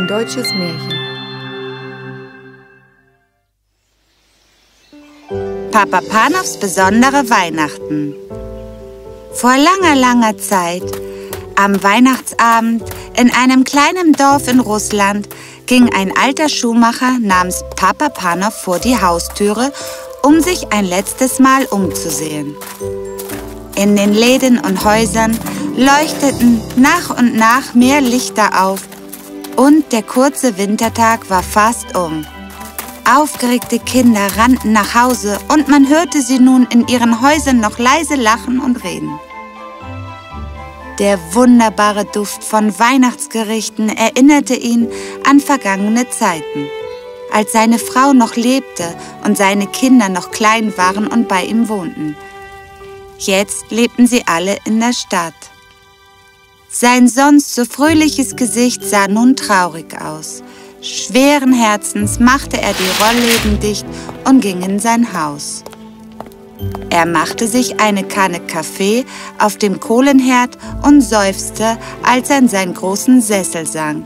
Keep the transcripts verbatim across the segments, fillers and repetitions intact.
Ein deutsches Märchen. Papa Panofs besondere Weihnachten. Vor langer, langer Zeit, am Weihnachtsabend in einem kleinen Dorf in Russland, ging ein alter Schuhmacher namens Papa Panof vor die Haustüre, um sich ein letztes Mal umzusehen. In den Läden und Häusern leuchteten nach und nach mehr Lichter auf und der kurze Wintertag war fast um. Aufgeregte Kinder rannten nach Hause und man hörte sie nun in ihren Häusern noch leise lachen und reden. Der wunderbare Duft von Weihnachtsgerichten erinnerte ihn an vergangene Zeiten, als seine Frau noch lebte und seine Kinder noch klein waren und bei ihm wohnten. Jetzt lebten sie alle in der Stadt. Sein sonst so fröhliches Gesicht sah nun traurig aus. Schweren Herzens machte er die Rollläden dicht und ging in sein Haus. Er machte sich eine Kanne Kaffee auf dem Kohlenherd und seufzte, als er in seinen großen Sessel sank.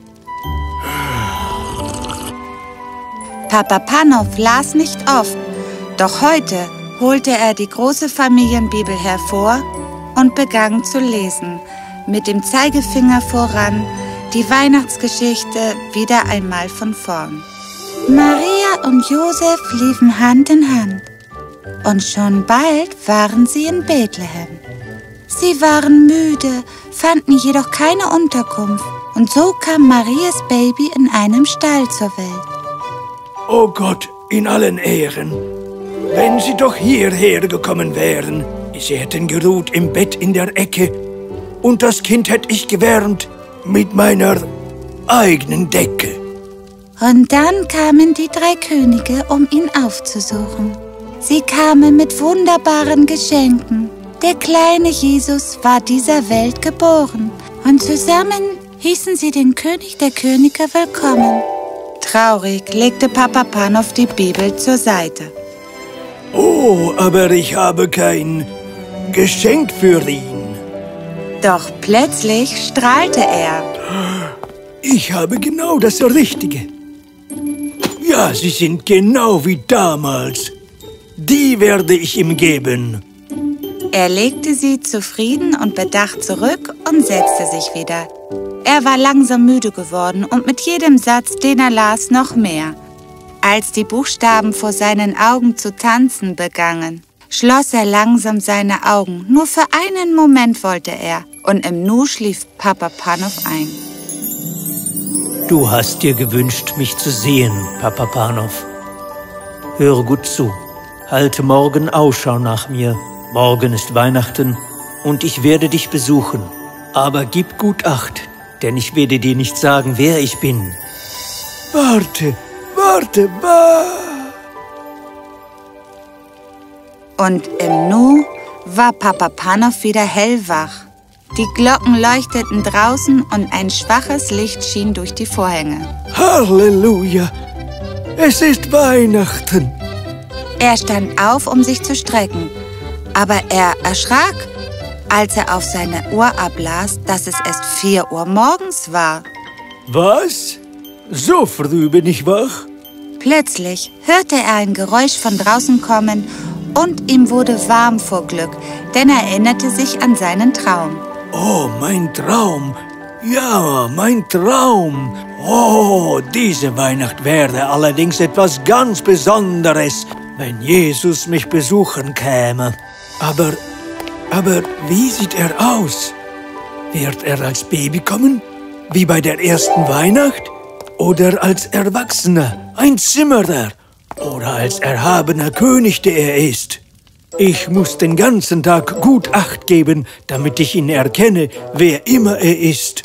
Papa Panof las nicht oft, doch heute holte er die große Familienbibel hervor und begann zu lesen, mit dem Zeigefinger voran, die Weihnachtsgeschichte wieder einmal von vorn. Maria und Josef liefen Hand in Hand. Und schon bald waren sie in Bethlehem. Sie waren müde, fanden jedoch keine Unterkunft. Und so kam Marias Baby in einem Stall zur Welt. Oh Gott, in allen Ehren! Wenn Sie doch hierher gekommen wären, Sie hätten geruht im Bett in der Ecke und das Kind hätte ich gewärmt mit meiner eigenen Decke. Und dann kamen die drei Könige, um ihn aufzusuchen. Sie kamen mit wunderbaren Geschenken. Der kleine Jesus war dieser Welt geboren. Und zusammen hießen sie den König der Könige willkommen. Traurig legte Papa Panof die Bibel zur Seite. Oh, aber ich habe kein Geschenk für ihn. Doch plötzlich strahlte er. Ich habe genau das Richtige. Ja, sie sind genau wie damals. Die werde ich ihm geben. Er legte sie zufrieden und bedacht zurück und setzte sich wieder. Er war langsam müde geworden und mit jedem Satz, den er las, noch mehr. Als die Buchstaben vor seinen Augen zu tanzen begannen, schloss er langsam seine Augen. Nur für einen Moment wollte er. Und im Nu schlief Papa Panof ein. Du hast dir gewünscht, mich zu sehen, Papa Panof. Höre gut zu. Halte morgen Ausschau nach mir. Morgen ist Weihnachten und ich werde dich besuchen. Aber gib gut Acht, denn ich werde dir nicht sagen, wer ich bin. Warte, warte, warte. Und im Nu war Papa Panof wieder hellwach. Die Glocken leuchteten draußen und ein schwaches Licht schien durch die Vorhänge. Halleluja! Es ist Weihnachten! Er stand auf, um sich zu strecken. Aber er erschrak, als er auf seine Uhr ablas, dass es erst vier Uhr morgens war. Was? So früh bin ich wach? Plötzlich hörte er ein Geräusch von draußen kommen und ihm wurde warm vor Glück, denn er erinnerte sich an seinen Traum. Oh, mein Traum! Ja, mein Traum! Oh, diese Weihnacht wäre allerdings etwas ganz Besonderes, wenn Jesus mich besuchen käme. Aber, aber wie sieht er aus? Wird er als Baby kommen, wie bei der ersten Weihnacht? Oder als Erwachsener, ein Zimmerer? Oder als erhabener König, der er ist? Ich muss den ganzen Tag gut Acht geben, damit ich ihn erkenne, wer immer er ist.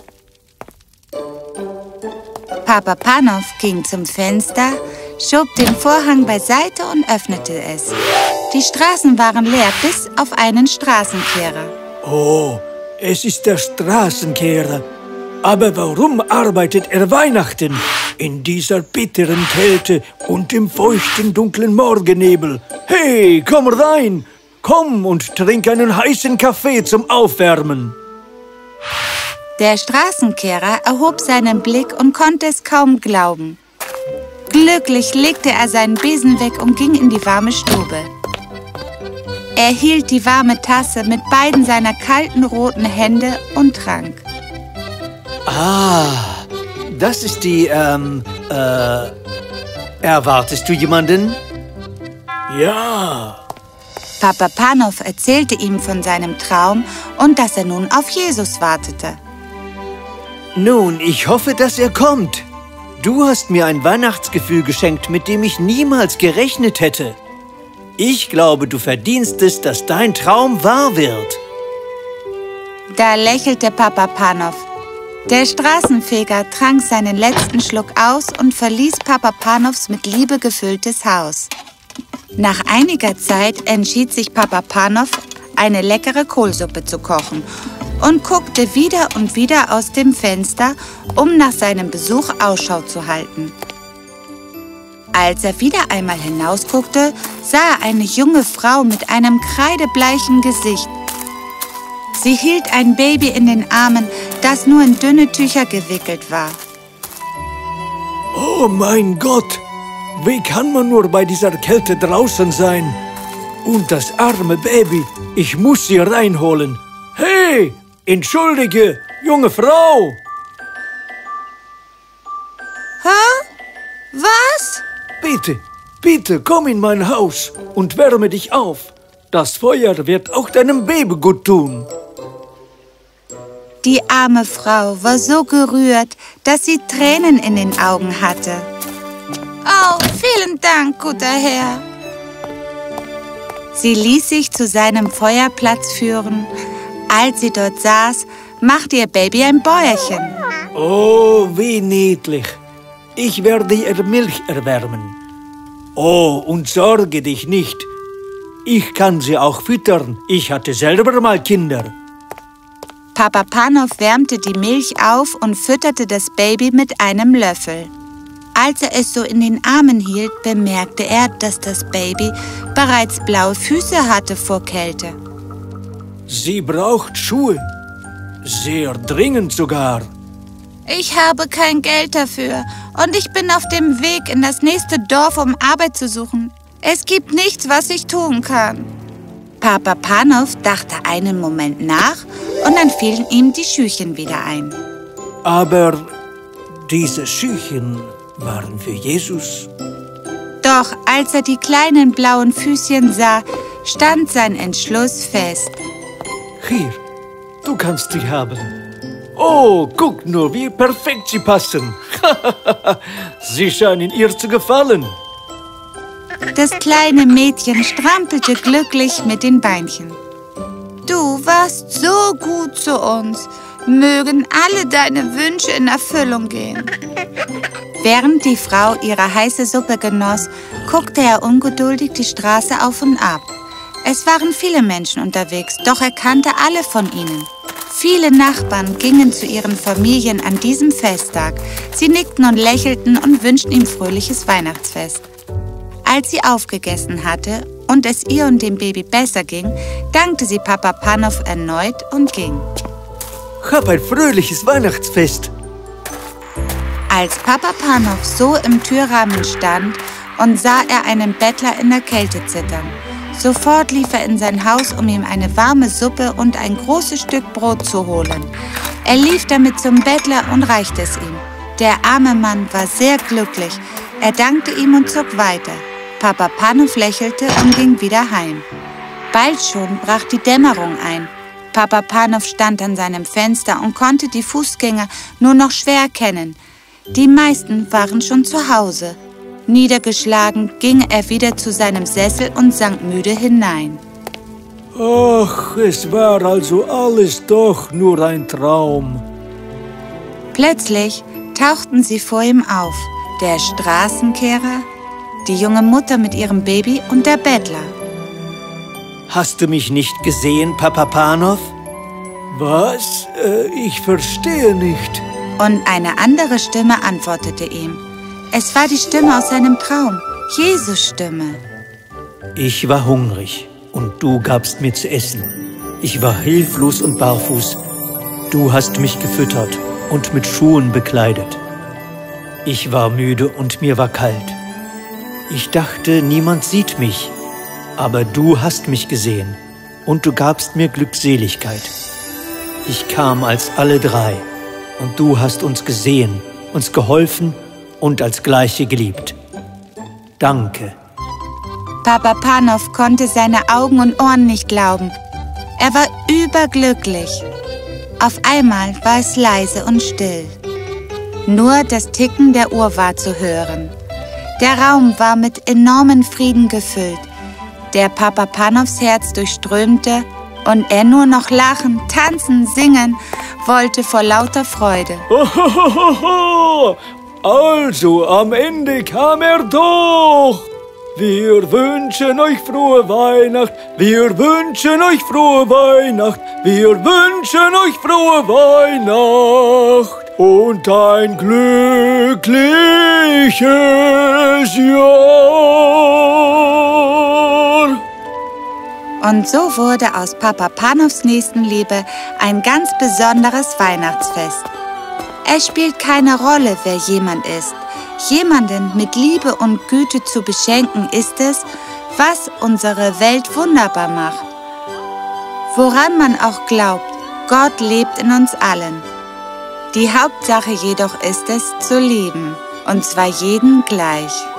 Papa Panof ging zum Fenster, schob den Vorhang beiseite und öffnete es. Die Straßen waren leer, bis auf einen Straßenkehrer. Oh, es ist der Straßenkehrer. Aber warum arbeitet er Weihnachten in dieser bitteren Kälte und im feuchten, dunklen Morgennebel? Hey, komm rein! Komm und trink einen heißen Kaffee zum Aufwärmen. Der Straßenkehrer erhob seinen Blick und konnte es kaum glauben. Glücklich legte er seinen Besen weg und ging in die warme Stube. Er hielt die warme Tasse mit beiden seiner kalten roten Hände und trank. Ah, das ist die, ähm, äh, erwartest du jemanden? Ja. Papa Panov erzählte ihm von seinem Traum und dass er nun auf Jesus wartete. Nun, ich hoffe, dass er kommt. Du hast mir ein Weihnachtsgefühl geschenkt, mit dem ich niemals gerechnet hätte. Ich glaube, du verdienst es, dass dein Traum wahr wird. Da lächelte Papa Panov. Der Straßenfeger trank seinen letzten Schluck aus und verließ Papa Panovs mit Liebe gefülltes Haus. Nach einiger Zeit entschied sich Papa Panov, eine leckere Kohlsuppe zu kochen und guckte wieder und wieder aus dem Fenster, um nach seinem Besuch Ausschau zu halten. Als er wieder einmal hinausguckte, sah er eine junge Frau mit einem kreidebleichen Gesicht. Sie hielt ein Baby in den Armen, das nur in dünne Tücher gewickelt war. Oh mein Gott! Wie kann man nur bei dieser Kälte draußen sein? Und das arme Baby, ich muss sie reinholen. Hey, entschuldige, junge Frau! Hä? Was? Bitte, bitte komm in mein Haus und wärme dich auf. Das Feuer wird auch deinem Baby gut tun. Die arme Frau war so gerührt, dass sie Tränen in den Augen hatte. Oh, vielen Dank, guter Herr. Sie ließ sich zu seinem Feuerplatz führen. Als sie dort saß, machte ihr Baby ein Bäuerchen. Oh, wie niedlich. Ich werde ihr Milch erwärmen. Oh, und sorge dich nicht. Ich kann sie auch füttern. Ich hatte selber mal Kinder. Papa Panov wärmte die Milch auf und fütterte das Baby mit einem Löffel. Als er es so in den Armen hielt, bemerkte er, dass das Baby bereits blaue Füße hatte vor Kälte. Sie braucht Schuhe. Sehr dringend sogar. Ich habe kein Geld dafür und ich bin auf dem Weg in das nächste Dorf, um Arbeit zu suchen. Es gibt nichts, was ich tun kann. Papa Panov dachte einen Moment nach und dann fielen ihm die Schüchen wieder ein. Aber diese Schüchen waren für Jesus. Doch als er die kleinen blauen Füßchen sah, stand sein Entschluss fest. Hier, du kannst sie haben. Oh, guck nur, wie perfekt sie passen. Sie scheinen ihr zu gefallen. Das kleine Mädchen strampelte glücklich mit den Beinchen. Du warst so gut zu uns. Mögen alle deine Wünsche in Erfüllung gehen. Während die Frau ihre heiße Suppe genoss, guckte er ungeduldig die Straße auf und ab. Es waren viele Menschen unterwegs, doch er kannte alle von ihnen. Viele Nachbarn gingen zu ihren Familien an diesem Festtag. Sie nickten und lächelten und wünschten ihm fröhliches Weihnachtsfest. Als sie aufgegessen hatte und es ihr und dem Baby besser ging, dankte sie Papa Panov erneut und ging. Hab ein fröhliches Weihnachtsfest. Als Papa Panov so im Türrahmen stand und sah er einen Bettler in der Kälte zittern. Sofort lief er in sein Haus, um ihm eine warme Suppe und ein großes Stück Brot zu holen. Er lief damit zum Bettler und reichte es ihm. Der arme Mann war sehr glücklich. Er dankte ihm und zog weiter. Papa Panov lächelte und ging wieder heim. Bald schon brach die Dämmerung ein. Papa Panov stand an seinem Fenster und konnte die Fußgänger nur noch schwer erkennen. Die meisten waren schon zu Hause. Niedergeschlagen ging er wieder zu seinem Sessel und sank müde hinein. Ach, es war also alles doch nur ein Traum. Plötzlich tauchten sie vor ihm auf. Der Straßenkehrer, die junge Mutter mit ihrem Baby und der Bettler. Hast du mich nicht gesehen, Papa Panov? Was? Äh, ich verstehe nicht. Und eine andere Stimme antwortete ihm. Es war die Stimme aus seinem Traum, Jesus' Stimme. Ich war hungrig und du gabst mir zu essen. Ich war hilflos und barfuß Du hast mich gefüttert und mit Schuhen bekleidet. Ich war müde und mir war kalt. Ich dachte, niemand sieht mich, aber du hast mich gesehen und du gabst mir Glückseligkeit. Ich kam als alle drei und du hast uns gesehen, uns geholfen und als Gleiche geliebt. Danke. Papa Panov konnte seine Augen und Ohren nicht glauben. Er war überglücklich. Auf einmal war es leise und still. Nur das Ticken der Uhr war zu hören. Der Raum war mit enormem Frieden gefüllt, der Papa Panovs Herz durchströmte und er nur noch lachen, tanzen, singen wollte vor lauter Freude. Also, am Ende kam er doch. Wir wünschen euch frohe Weihnacht, wir wünschen euch frohe Weihnacht, wir wünschen euch frohe Weihnacht und ein glückliches Jahr. Und so wurde aus Papa Panovs Nächstenliebe ein ganz besonderes Weihnachtsfest. Es spielt keine Rolle, wer jemand ist. Jemanden mit Liebe und Güte zu beschenken ist es, was unsere Welt wunderbar macht. Woran man auch glaubt, Gott lebt in uns allen. Die Hauptsache jedoch ist es, zu lieben, und zwar jeden gleich.